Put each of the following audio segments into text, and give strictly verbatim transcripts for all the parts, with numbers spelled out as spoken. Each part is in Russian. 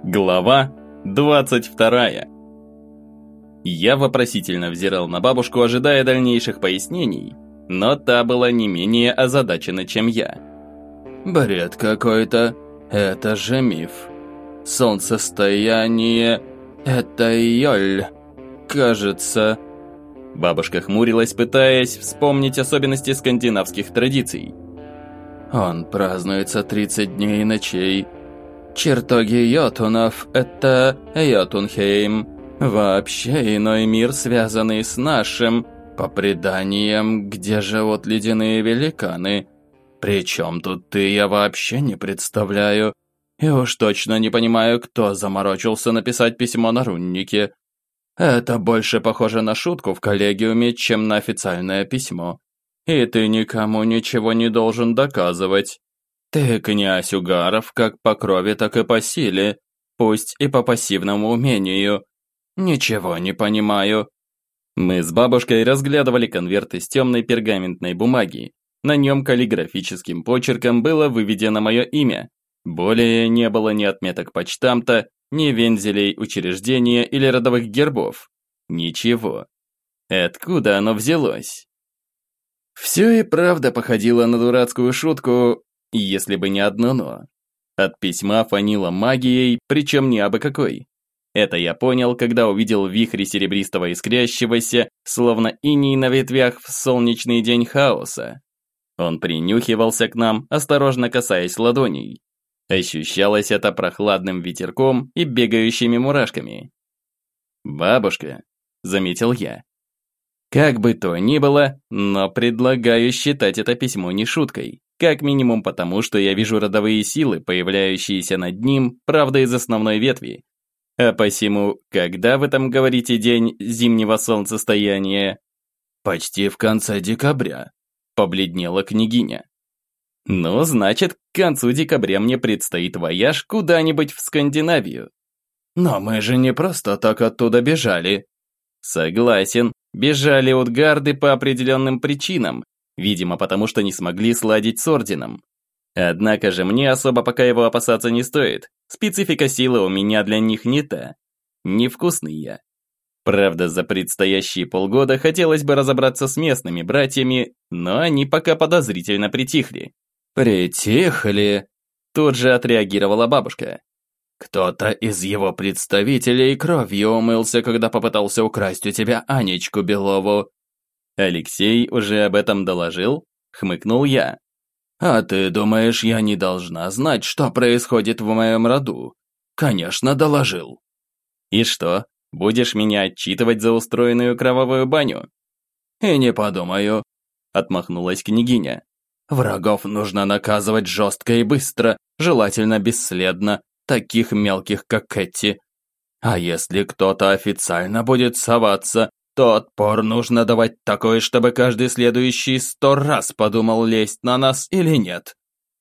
Глава двадцать вторая. Я вопросительно взирал на бабушку, ожидая дальнейших пояснений, но та была не менее озадачена, чем я. «Бред какой-то, это же миф. Солнцестояние – это Йоль, кажется». Бабушка хмурилась, пытаясь вспомнить особенности скандинавских традиций. «Он празднуется тридцать дней и ночей. Чертоги йотунов – это Йотунхейм. Вообще иной мир, связанный с нашим, по преданиям, где живут ледяные великаны. Причем тут ты, я вообще не представляю. И уж точно не понимаю, кто заморочился написать письмо на руннике. Это больше похоже на шутку в коллегиуме, чем на официальное письмо. И ты никому ничего не должен доказывать. Ты князь Угаров как по крови, так и по силе, пусть и по пассивному умению. Ничего не понимаю». Мы с бабушкой разглядывали конверт из темной пергаментной бумаги. На нем каллиграфическим почерком было выведено мое имя. Более не было ни отметок почтамта, ни вензелей учреждения или родовых гербов. Ничего. Откуда оно взялось? Все и правда походило на дурацкую шутку, если бы не одно «но». От письма фанило магией, причем не абы какой. Это я понял, когда увидел вихри серебристого искрящегося, словно иней на ветвях в солнечный день хаоса. Он принюхивался к нам, осторожно касаясь ладоней. Ощущалось это прохладным ветерком и бегающими мурашками. «Бабушка», — заметил я. Как бы то ни было, но предлагаю считать это письмо не шуткой. Как минимум потому, что я вижу родовые силы, появляющиеся над ним, правда, из основной ветви. А посему, когда вы там говорите день зимнего солнцестояния? «Почти в конце декабря», — побледнела княгиня. «Ну, значит, к концу декабря мне предстоит вояж куда-нибудь в Скандинавию». «Но мы же не просто так оттуда бежали». «Согласен, бежали от Гарды по определенным причинам, видимо, потому что не смогли сладить с Орденом. Однако же мне особо пока его опасаться не стоит. Специфика силы у меня для них не та. Невкусный я. Правда, за предстоящие полгода хотелось бы разобраться с местными братьями, но они пока подозрительно притихли». «Притихли?» Тут же отреагировала бабушка. «Кто-то из его представителей кровью умылся, когда попытался украсть у тебя Анечку Белову». «Алексей уже об этом доложил?» — хмыкнул я. «А ты думаешь, я не должна знать, что происходит в моем роду?» «Конечно, доложил». «И что, будешь меня отчитывать за устроенную кровавую баню?» «И не подумаю», — отмахнулась княгиня. «Врагов нужно наказывать жестко и быстро, желательно бесследно, таких мелких, как эти. А если кто-то официально будет соваться, то отпор нужно давать такой, чтобы каждый следующий сто раз подумал, лезть на нас или нет».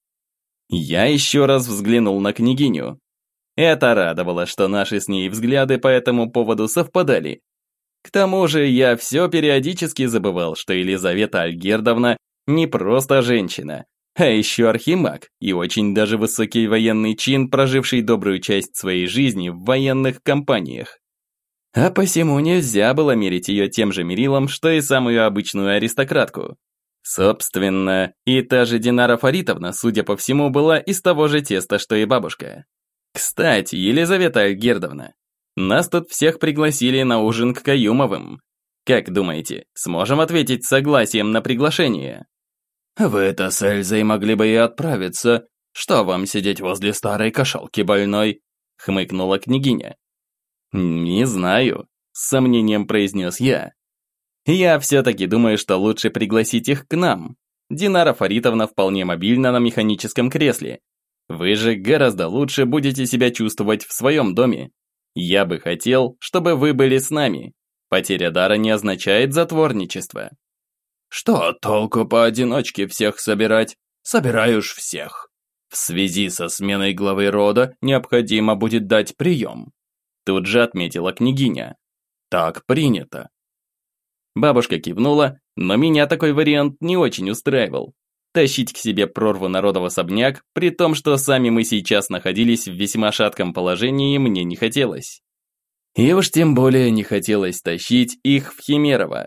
Я еще раз взглянул на княгиню. Это радовало, что наши с ней взгляды по этому поводу совпадали. К тому же я все периодически забывал, что Елизавета Альгердовна не просто женщина, а еще архимаг и очень даже высокий военный чин, проживший добрую часть своей жизни в военных кампаниях. А посему нельзя было мерить ее тем же мерилом, что и самую обычную аристократку. Собственно, и та же Динара Фаритовна, судя по всему, была из того же теста, что и бабушка. Кстати, Елизавета Альгердовна, нас тут всех пригласили на ужин к Каюмовым. Как думаете, сможем ответить согласием на приглашение? «Вы-то с Эльзой могли бы и отправиться. Что вам сидеть возле старой кошелки больной?» — хмыкнула княгиня. «Не знаю», — с сомнением произнес я. «Я все-таки думаю, что лучше пригласить их к нам. Динара Фаритовна вполне мобильна на механическом кресле. Вы же гораздо лучше будете себя чувствовать в своем доме. Я бы хотел, чтобы вы были с нами. Потеря дара не означает затворничество». «Что толку поодиночке всех собирать? Собираешь всех. В связи со сменой главы рода необходимо будет дать прием». Тут же отметила княгиня. «Так принято». Бабушка кивнула, но меня такой вариант не очень устраивал. тащить к себе прорву народа в особняк, при том, что сами мы сейчас находились в весьма шатком положении, мне не хотелось. И уж тем более не хотелось тащить их в Химерово.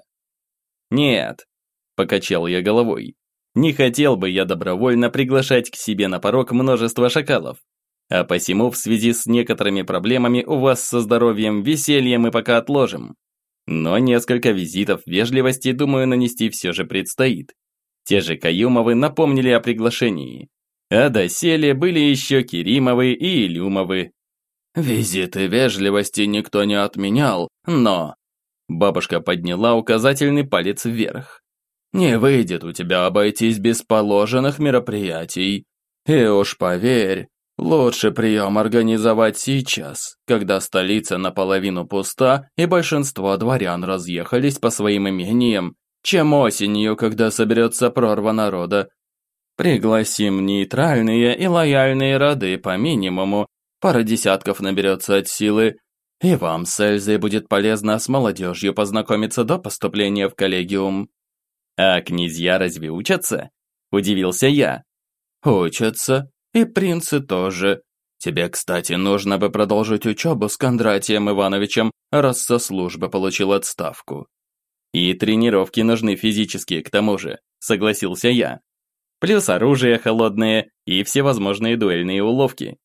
«Нет», – покачал я головой, – «не хотел бы я добровольно приглашать к себе на порог множество шакалов. А посему в связи с некоторыми проблемами у вас со здоровьем веселье мы пока отложим. Но несколько визитов вежливости, думаю, нанести все же предстоит. Те же Каюмовы напомнили о приглашении. А доселе были еще Керимовы и Илюмовы». «Визиты вежливости никто не отменял, но...» Бабушка подняла указательный палец вверх. «Не выйдет у тебя обойтись без положенных мероприятий. И уж поверь, лучше прием организовать сейчас, когда столица наполовину пуста и большинство дворян разъехались по своим имениям, чем осенью, когда соберется прорва народа. Пригласим нейтральные и лояльные роды по минимуму, пара десятков наберется от силы, и вам с Эльзой будет полезно с молодежью познакомиться до поступления в коллегиум». «А князья разве учатся?» – удивился я. «Учатся, и принцы тоже. Тебе, кстати, нужно бы продолжить учебу с Кондратием Ивановичем, раз со службы получил отставку». «И тренировки нужны физические, к тому же», – согласился я. «Плюс оружие холодное и всевозможные дуэльные уловки».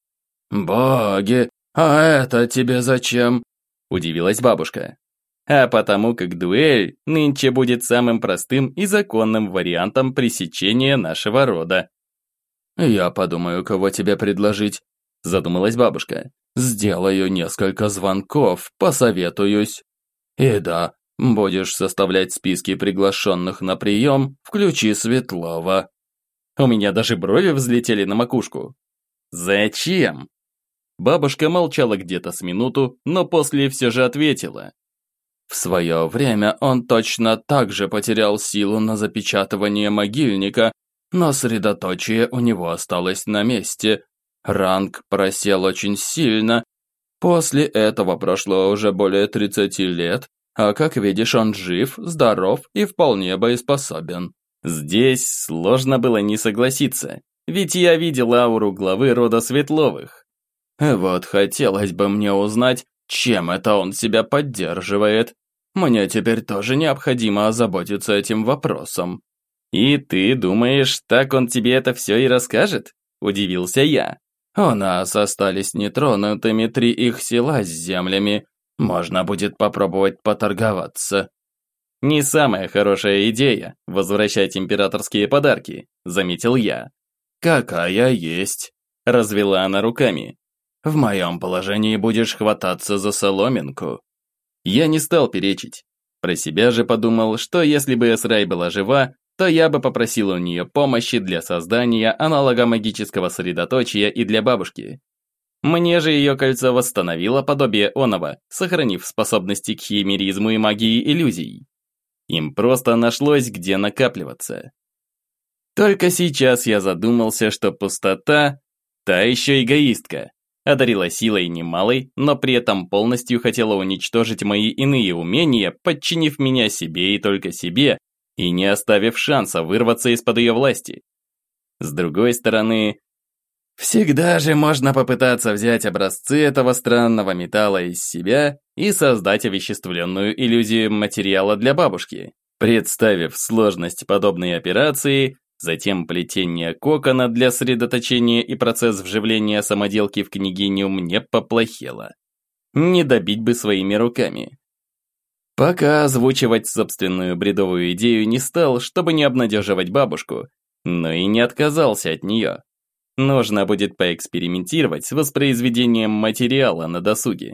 «Боги, а это тебе зачем?» – удивилась бабушка. «А потому как дуэль нынче будет самым простым и законным вариантом пресечения нашего рода». «Я подумаю, кого тебе предложить», – задумалась бабушка. «Сделаю несколько звонков, посоветуюсь. И да, будешь составлять списки приглашенных на прием, включи Светлова». У меня даже брови взлетели на макушку. «Зачем?» Бабушка молчала где-то с минуту, но после все же ответила. «В свое время он точно так же потерял силу на запечатывание могильника, но средоточие у него осталось на месте. Ранг просел очень сильно. После этого прошло уже более тридцати лет, а как видишь, он жив, здоров и вполне боеспособен». Здесь сложно было не согласиться, ведь я видел ауру главы рода Светловых. Вот хотелось бы мне узнать, чем это он себя поддерживает. Мне теперь тоже необходимо озаботиться этим вопросом». «И ты думаешь, так он тебе это все и расскажет?» – удивился я. «У нас остались нетронутыми три их села с землями. Можно будет попробовать поторговаться». «Не самая хорошая идея – возвращать императорские подарки», – заметил я. «Какая есть», – развела она руками. «В моем положении будешь хвататься за соломинку». Я не стал перечить. Про себя же подумал, что если бы Эсрай была жива, то я бы попросил у нее помощи для создания аналога магического средоточия и для бабушки. Мне же ее кольцо восстановило подобие оного, сохранив способности к химеризму и магии иллюзий. Им просто нашлось где накапливаться. Только сейчас я задумался, что пустота – та еще эгоистка. Одарила силой немалой, но при этом полностью хотела уничтожить мои иные умения, подчинив меня себе и только себе, и не оставив шанса вырваться из-под ее власти. С другой стороны, всегда же можно попытаться взять образцы этого странного металла из себя и создать овеществленную иллюзию материала для бабушки, представив сложность подобной операции. Затем плетение кокона для средоточения и процесс вживления самоделки в княгиню мне поплохело. Не добить бы своими руками. Пока озвучивать собственную бредовую идею не стал, чтобы не обнадеживать бабушку, но и не отказался от нее. Нужно будет поэкспериментировать с воспроизведением материала на досуге.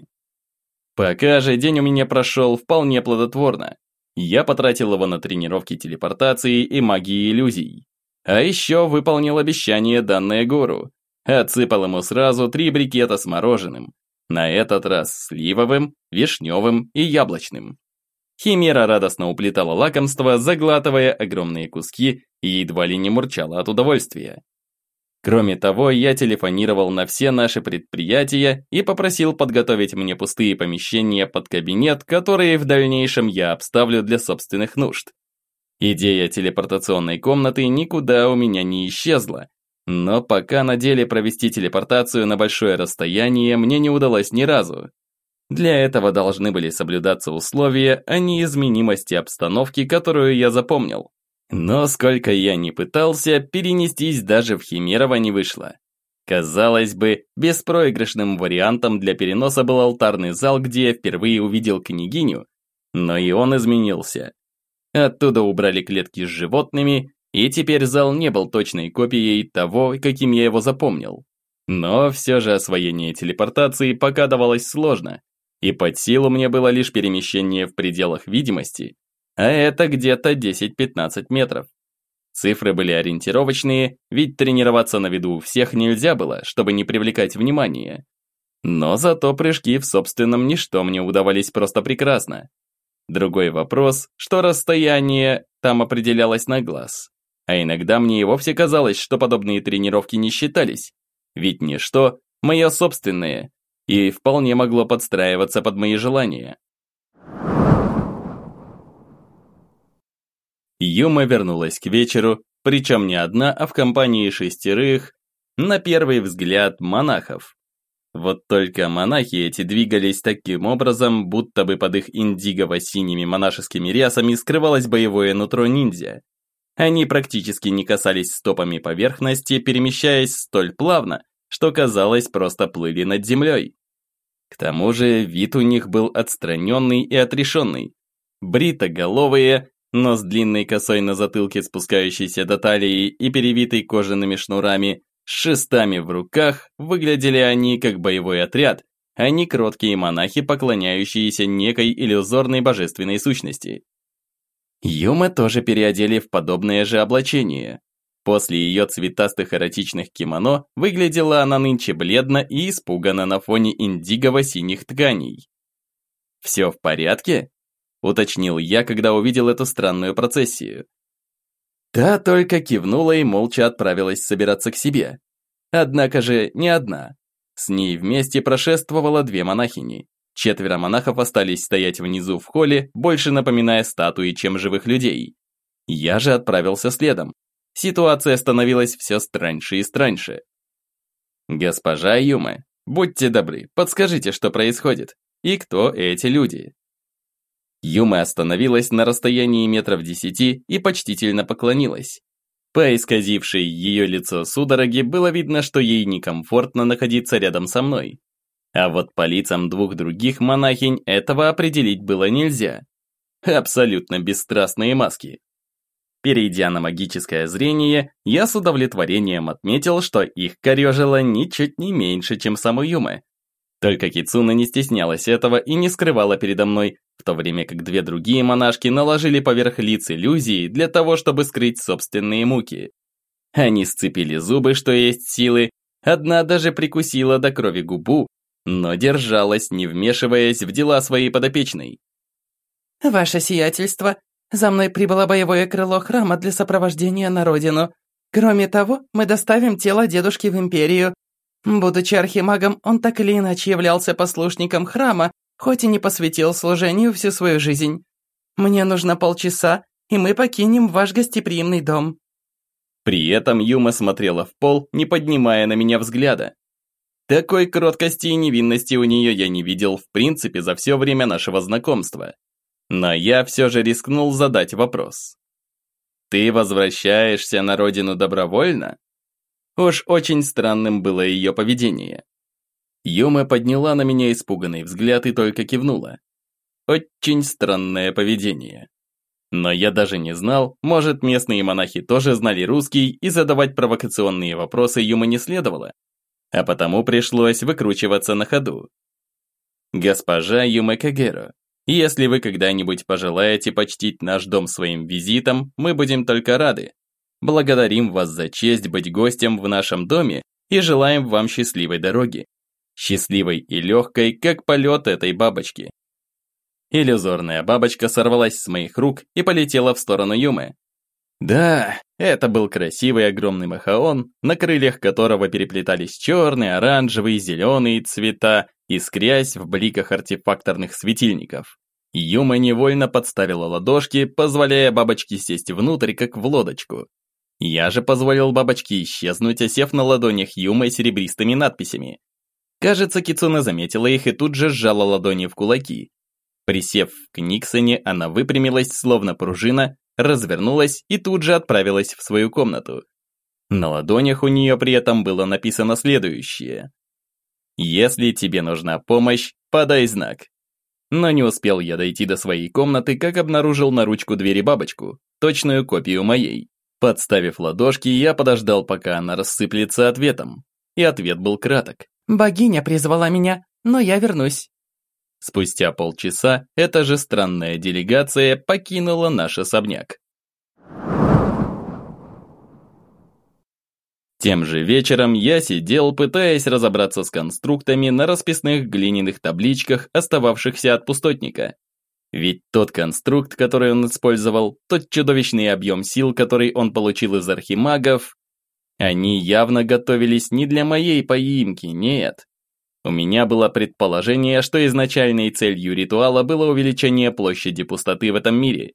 Пока же день у меня прошел вполне плодотворно. Я потратил его на тренировки телепортации и магии иллюзий. А еще выполнил обещание, данное Гору. Отсыпал ему сразу три брикета с мороженым. На этот раз сливовым, вишневым и яблочным. Химера радостно уплетала лакомство, заглатывая огромные куски и едва ли не мурчала от удовольствия. Кроме того, я телефонировал на все наши предприятия и попросил подготовить мне пустые помещения под кабинет, которые в дальнейшем я обставлю для собственных нужд. Идея телепортационной комнаты никуда у меня не исчезла, но пока на деле провести телепортацию на большое расстояние мне не удалось ни разу. Для этого должны были соблюдаться условия о неизменимости обстановки, которую я запомнил. Но сколько я ни пытался, перенестись даже в Химерово не вышло. Казалось бы, беспроигрышным вариантом для переноса был алтарный зал, где я впервые увидел княгиню, но и он изменился. Оттуда убрали клетки с животными, и теперь зал не был точной копией того, каким я его запомнил. Но все же освоение телепортации пока давалось сложно, и под силу мне было лишь перемещение в пределах видимости, а это где-то десять-пятнадцать метров. Цифры были ориентировочные, ведь тренироваться на виду у всех нельзя было, чтобы не привлекать внимание. Но зато прыжки в собственном ничто мне удавались просто прекрасно. Другой вопрос, что расстояние там определялось на глаз. А иногда мне и вовсе казалось, что подобные тренировки не считались. Ведь ничто – мое собственное, и вполне могло подстраиваться под мои желания. Юма вернулась к вечеру, причем не одна, а в компании шестерых, на первый взгляд, монахов. Вот только монахи эти двигались таким образом, будто бы под их индиго-синими монашескими рясами скрывалось боевое нутро ниндзя. Они практически не касались стопами поверхности, перемещаясь столь плавно, что казалось, просто плыли над землей. К тому же вид у них был отстраненный и отрешенный. Бритоголовые, но с длинной косой на затылке, спускающейся до талии и перевитой кожаными шнурами, с шестами в руках, выглядели они как боевой отряд, а не кроткие монахи, поклоняющиеся некой иллюзорной божественной сущности. Юма тоже переодели в подобное же облачение. После ее цветастых эротичных кимоно выглядела она нынче бледно и испуганно на фоне индиго-синих тканей. «Все в порядке?» – уточнил я, когда увидел эту странную процессию. Та только кивнула и молча отправилась собираться к себе. Однако же не одна. С ней вместе прошествовало две монахини. Четверо монахов остались стоять внизу в холле, больше напоминая статуи, чем живых людей. Я же отправился следом. Ситуация становилась все страньше и страньше. «Госпожа Юма, будьте добры, подскажите, что происходит, и кто эти люди?» Юма остановилась на расстоянии метров десяти и почтительно поклонилась. По исказившей ее лицо судороги было видно, что ей некомфортно находиться рядом со мной. А вот по лицам двух других монахинь этого определить было нельзя. Абсолютно бесстрастные маски. Перейдя на магическое зрение, я с удовлетворением отметил, что их корёжило ничуть не меньше, чем саму Юма. Только Кицуна не стеснялась этого и не скрывала передо мной, в то время как две другие монашки наложили поверх лиц иллюзии для того, чтобы скрыть собственные муки. Они сцепили зубы, что есть силы, одна даже прикусила до крови губу, но держалась, не вмешиваясь в дела своей подопечной. «Ваше сиятельство, за мной прибыло боевое крыло храма для сопровождения на родину. Кроме того, мы доставим тело дедушки в империю. Будучи архимагом, он так или иначе являлся послушником храма, хоть и не посвятил служению всю свою жизнь. Мне нужно полчаса, и мы покинем ваш гостеприимный дом». При этом Юма смотрела в пол, не поднимая на меня взгляда. Такой кроткости и невинности у нее я не видел в принципе за все время нашего знакомства. Но я все же рискнул задать вопрос. «Ты возвращаешься на родину добровольно?» Уж очень странным было ее поведение. Юма подняла на меня испуганный взгляд и только кивнула. Очень странное поведение. Но я даже не знал, может, местные монахи тоже знали русский, и задавать провокационные вопросы Юма не следовало. А потому пришлось выкручиваться на ходу. «Госпожа Юма Кагеро, если вы когда-нибудь пожелаете почтить наш дом своим визитом, мы будем только рады. Благодарим вас за честь быть гостем в нашем доме и желаем вам счастливой дороги. Счастливой и легкой, как полет этой бабочки». Иллюзорная бабочка сорвалась с моих рук и полетела в сторону Юмы. Да, это был красивый огромный махаон, на крыльях которого переплетались черные, оранжевые, зеленые цвета, искрясь в бликах артефакторных светильников. Юма невольно подставила ладошки, позволяя бабочке сесть внутрь, как в лодочку. Я же позволил бабочке исчезнуть, осев на ладонях Юмы серебристыми надписями. Кажется, Кицуне заметила их и тут же сжала ладони в кулаки. Присев в книгсоне, она выпрямилась, словно пружина, развернулась и тут же отправилась в свою комнату. На ладонях у нее при этом было написано следующее. «Если тебе нужна помощь, подай знак». Но не успел я дойти до своей комнаты, как обнаружил на ручку двери бабочку, точную копию моей. Подставив ладошки, я подождал, пока она рассыплется ответом. И ответ был краток. «Богиня призвала меня, но я вернусь». Спустя полчаса эта же странная делегация покинула наш особняк. Тем же вечером я сидел, пытаясь разобраться с конструктами на расписных глиняных табличках, остававшихся от пустотника. Ведь тот конструкт, который он использовал, тот чудовищный объем сил, который он получил из архимагов, они явно готовились не для моей поимки, нет. У меня было предположение, что изначальной целью ритуала было увеличение площади пустоты в этом мире.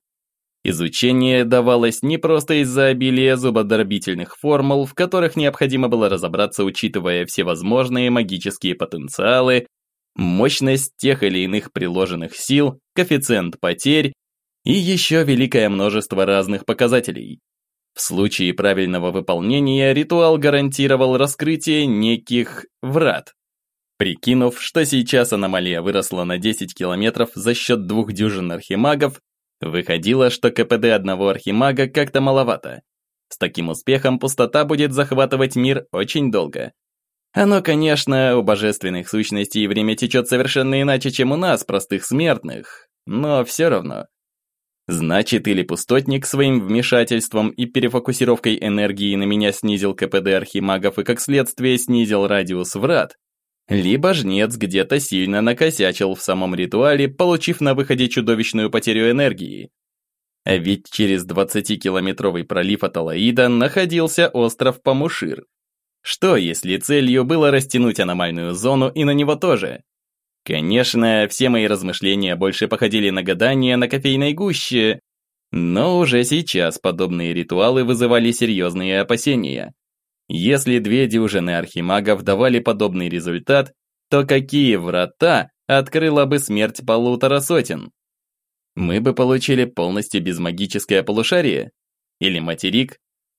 Изучение давалось не просто из-за обилия зубодробительных формул, в которых необходимо было разобраться, учитывая всевозможные магические потенциалы, мощность тех или иных приложенных сил, коэффициент потерь и еще великое множество разных показателей. В случае правильного выполнения ритуал гарантировал раскрытие неких врат. Прикинув, что сейчас аномалия выросла на десять километров за счет двух дюжин архимагов, выходило, что КПД одного архимага как-то маловато. С таким успехом пустота будет захватывать мир очень долго. Оно, конечно, у божественных сущностей время течет совершенно иначе, чем у нас, простых смертных, но все равно. Значит, или пустотник своим вмешательством и перефокусировкой энергии на меня снизил КПД архимагов и как следствие снизил радиус врат, либо жнец где-то сильно накосячил в самом ритуале, получив на выходе чудовищную потерю энергии. А ведь через двадцатикилометровый пролив от Алаида находился остров Памушир. Что, если целью было растянуть аномальную зону и на него тоже? Конечно, все мои размышления больше походили на гадания на кофейной гуще, но уже сейчас подобные ритуалы вызывали серьезные опасения. Если две дюжины архимагов давали подобный результат, то какие врата открыла бы смерть полутора сотен? Мы бы получили полностью безмагическое полушарие? Или материк?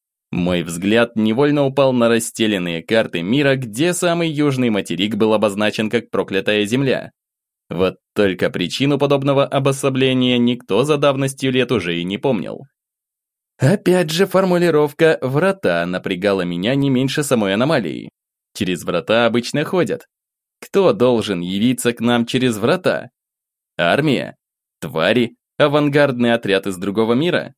Мой взгляд невольно упал на расстеленные карты мира, где самый южный материк был обозначен как проклятая земля. Вот только причину подобного обособления никто за давностью лет уже и не помнил. Опять же формулировка «врата» напрягала меня не меньше самой аномалии. Через врата обычно ходят. Кто должен явиться к нам через врата? Армия? Твари? Авангардный отряд из другого мира?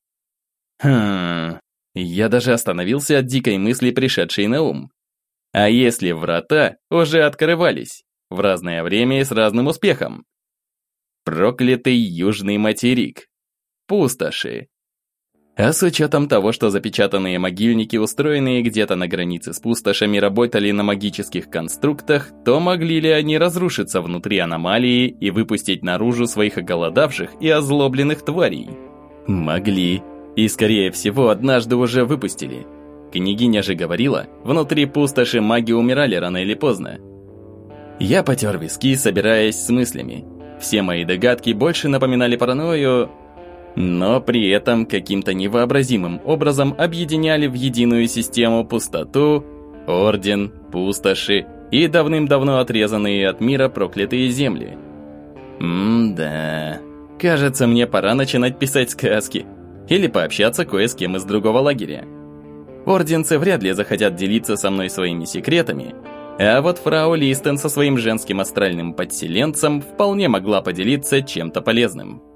Хм... Я даже остановился от дикой мысли, пришедшей на ум. А если врата уже открывались? В разное время и с разным успехом? Проклятый южный материк. Пустоши. А с учетом того, что запечатанные могильники, устроенные где-то на границе с пустошами, работали на магических конструктах, то могли ли они разрушиться внутри аномалии и выпустить наружу своих оголодавших и озлобленных тварей? Могли. И, скорее всего, однажды уже выпустили. Княгиня же говорила, внутри пустоши маги умирали рано или поздно. Я потер виски, собираясь с мыслями. Все мои догадки больше напоминали паранойю, но при этом каким-то невообразимым образом объединяли в единую систему пустоту, орден, пустоши и давным-давно отрезанные от мира проклятые земли. М-да, кажется, мне пора начинать писать сказки или пообщаться кое с кем из другого лагеря. Орденцы вряд ли захотят делиться со мной своими секретами, а вот фрау Листен со своим женским астральным подселенцем вполне могла поделиться чем-то полезным.